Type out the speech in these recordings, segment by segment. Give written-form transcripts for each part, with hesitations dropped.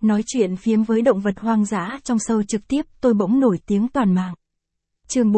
nói chuyện phiếm với động vật hoang dã trong show trực tiếp tôi bỗng nổi tiếng toàn mạng. Chương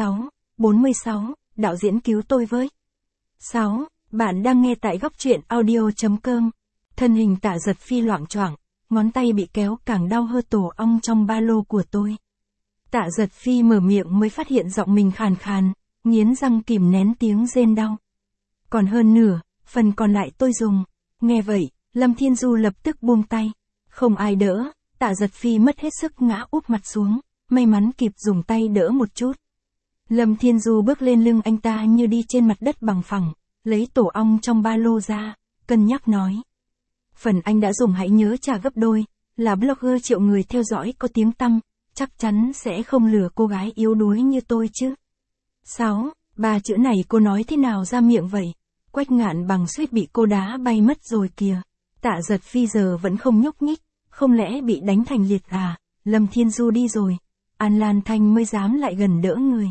46, đạo diễn cứu tôi với. 6. Bạn đang nghe tại góc truyện audio.com. Thân hình Tạ Giật Phi loạng choạng, ngón tay bị kéo càng đau hơn tổ ong trong ba lô của tôi. Tạ Giật Phi mở miệng mới phát hiện giọng mình khàn khàn, nghiến răng kìm nén tiếng rên đau. Còn hơn nửa, phần còn lại tôi dùng. Nghe vậy, Lâm Thiên Du lập tức buông tay. Không ai đỡ, Tạ Giật Phi mất hết sức ngã úp mặt xuống, may mắn kịp dùng tay đỡ một chút. Lâm Thiên Du bước lên lưng anh ta như đi trên mặt đất bằng phẳng, lấy tổ ong trong ba lô ra, cân nhắc nói. Phần anh đã dùng hãy nhớ trả gấp đôi, là blogger triệu người theo dõi có tiếng tăm, chắc chắn sẽ không lừa cô gái yếu đuối như tôi chứ. 6. Ba chữ này cô nói thế nào ra miệng vậy? Quách Ngạn Bằng suýt bị cô đá bay mất rồi kìa. Tạ Giật Phi giờ vẫn không nhúc nhích, không lẽ bị đánh thành liệt à? Lâm Thiên Du đi rồi, An Lan Thanh mới dám lại gần đỡ người.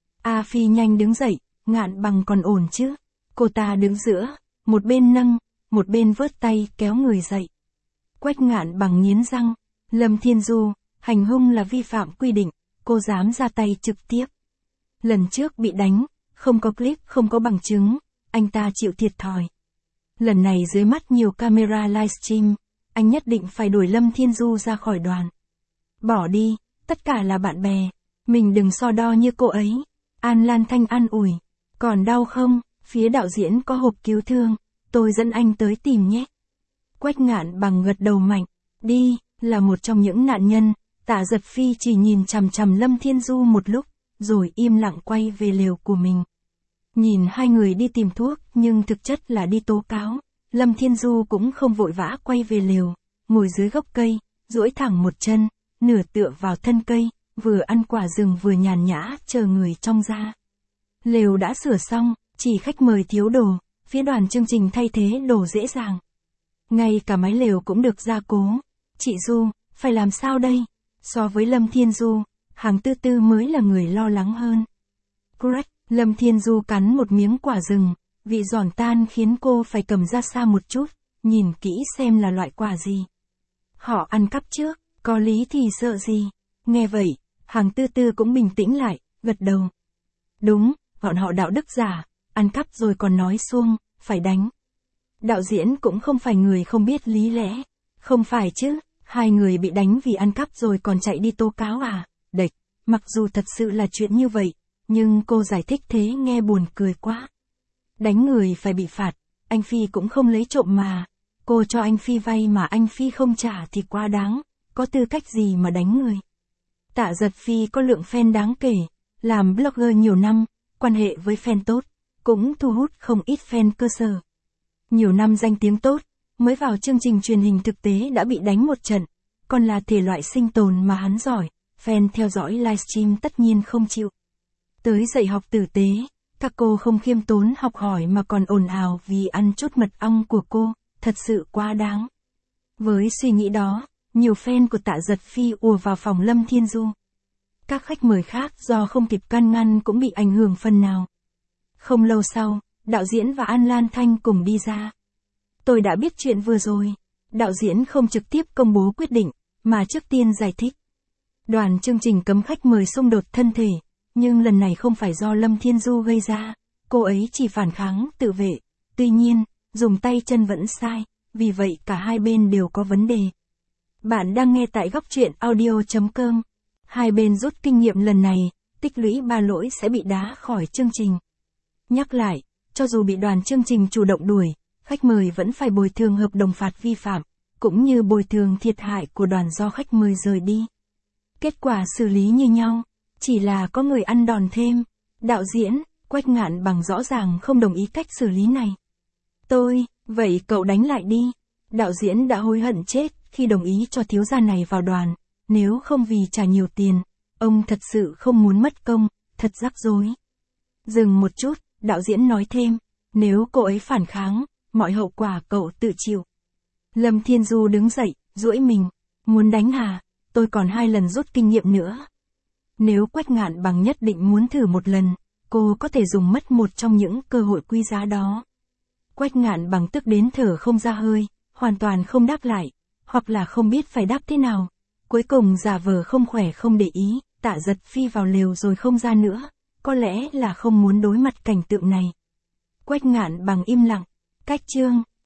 A Phi nhanh đứng dậy, Ngạn Bằng còn ổn chứ? Cô ta đứng giữa, một bên nâng, một bên vớt tay kéo người dậy. Quách Ngạn Bằng nghiến răng, Lâm Thiên Du, hành hung là vi phạm quy định, cô dám ra tay trực tiếp. Lần trước bị đánh, không có clip, không có bằng chứng, anh ta chịu thiệt thòi. Lần này dưới mắt nhiều camera livestream, anh nhất định phải đuổi Lâm Thiên Du ra khỏi đoàn. Bỏ đi, tất cả là bạn bè, mình đừng so đo như cô ấy. An Lan Thanh an ủi, còn đau không? Phía đạo diễn có hộp cứu thương, tôi dẫn anh tới tìm nhé. Quách Ngạn Bằng gật đầu mạnh, đi, là một trong những nạn nhân. Tạ Giật Phi chỉ nhìn chằm chằm Lâm Thiên Du một lúc, rồi im lặng quay về lều của mình. Nhìn hai người đi tìm thuốc nhưng thực chất là đi tố cáo, Lâm Thiên Du cũng không vội vã quay về lều, ngồi dưới gốc cây, duỗi thẳng một chân, nửa tựa vào thân cây, vừa ăn quả rừng vừa nhàn nhã chờ người trong ra. Lều đã sửa xong, chỉ khách mời thiếu đồ, phía đoàn chương trình thay thế đồ dễ dàng. Ngay cả mái lều cũng được gia cố. Chị Du, phải làm sao đây? So với Lâm Thiên Du, hàng tư tư mới là người lo lắng hơn. Correct, Lâm Thiên Du cắn một miếng quả rừng, vị giòn tan khiến cô phải cầm ra xa một chút, nhìn kỹ xem là loại quả gì. Họ ăn cắp trước, có lý thì sợ gì? Nghe vậy, hàng tư tư cũng bình tĩnh lại, gật đầu. Đúng, bọn họ đạo đức giả, ăn cắp rồi còn nói suông, phải đánh. Đạo diễn cũng không phải người không biết lý lẽ. Không phải chứ, hai người bị đánh vì ăn cắp rồi còn chạy đi tố cáo à? Địch, mặc dù thật sự là chuyện như vậy, nhưng cô giải thích thế nghe buồn cười quá. Đánh người phải bị phạt, anh Phi cũng không lấy trộm mà. Cô cho anh Phi vay mà anh Phi không trả thì quá đáng, có tư cách gì mà đánh người. Tạ Giật Phi có lượng fan đáng kể, làm blogger nhiều năm, quan hệ với fan tốt, cũng thu hút không ít fan cơ sở. Nhiều năm danh tiếng tốt, mới vào chương trình truyền hình thực tế đã bị đánh một trận, còn là thể loại sinh tồn mà hắn giỏi, fan theo dõi livestream tất nhiên không chịu. Tới dạy học tử tế, các cô không khiêm tốn học hỏi mà còn ồn ào vì ăn chút mật ong của cô, thật sự quá đáng. Với suy nghĩ đó, nhiều fan của Tạ Giật Phi ùa vào phòng Lâm Thiên Du. Các khách mời khác do không kịp can ngăn cũng bị ảnh hưởng phần nào. Không lâu sau, đạo diễn và An Lan Thanh cùng đi ra. Tôi đã biết chuyện vừa rồi. Đạo diễn không trực tiếp công bố quyết định, mà trước tiên giải thích. Đoàn chương trình cấm khách mời xung đột thân thể, nhưng lần này không phải do Lâm Thiên Du gây ra, cô ấy chỉ phản kháng, tự vệ. Tuy nhiên, dùng tay chân vẫn sai, vì vậy cả hai bên đều có vấn đề. Bạn đang nghe tại góc truyện audio.com. Hai bên rút kinh nghiệm lần này, tích lũy 3 lỗi sẽ bị đá khỏi chương trình. Nhắc lại, cho dù bị đoàn chương trình chủ động đuổi, khách mời vẫn phải bồi thường hợp đồng phạt vi phạm, cũng như bồi thường thiệt hại của đoàn do khách mời rời đi. Kết quả xử lý như nhau, chỉ là có người ăn đòn thêm. Đạo diễn, Quách Ngạn Bằng rõ ràng không đồng ý cách xử lý này. Vậy cậu đánh lại đi. Đạo diễn đã hối hận chết khi đồng ý cho thiếu gia này vào đoàn, nếu không vì trả nhiều tiền, ông thật sự không muốn mất công, thật rắc rối. Dừng một chút, đạo diễn nói thêm, nếu cô ấy phản kháng, mọi hậu quả cậu tự chịu. Lâm Thiên Du đứng dậy, duỗi mình, muốn đánh hả? Tôi còn 2 lần rút kinh nghiệm nữa. Nếu Quách Ngạn Bằng nhất định muốn thử một lần, cô có thể dùng mất một trong những cơ hội quý giá đó. Quách Ngạn Bằng tức đến thở không ra hơi, hoàn toàn không đáp lại, hoặc là không biết phải đáp thế nào. Cuối cùng giả vờ không khỏe không để ý, Tạ Giật phi vào lều rồi không ra nữa, có lẽ là không muốn đối mặt cảnh tượng này. Quách Ngạn bằng im lặng, cách chương.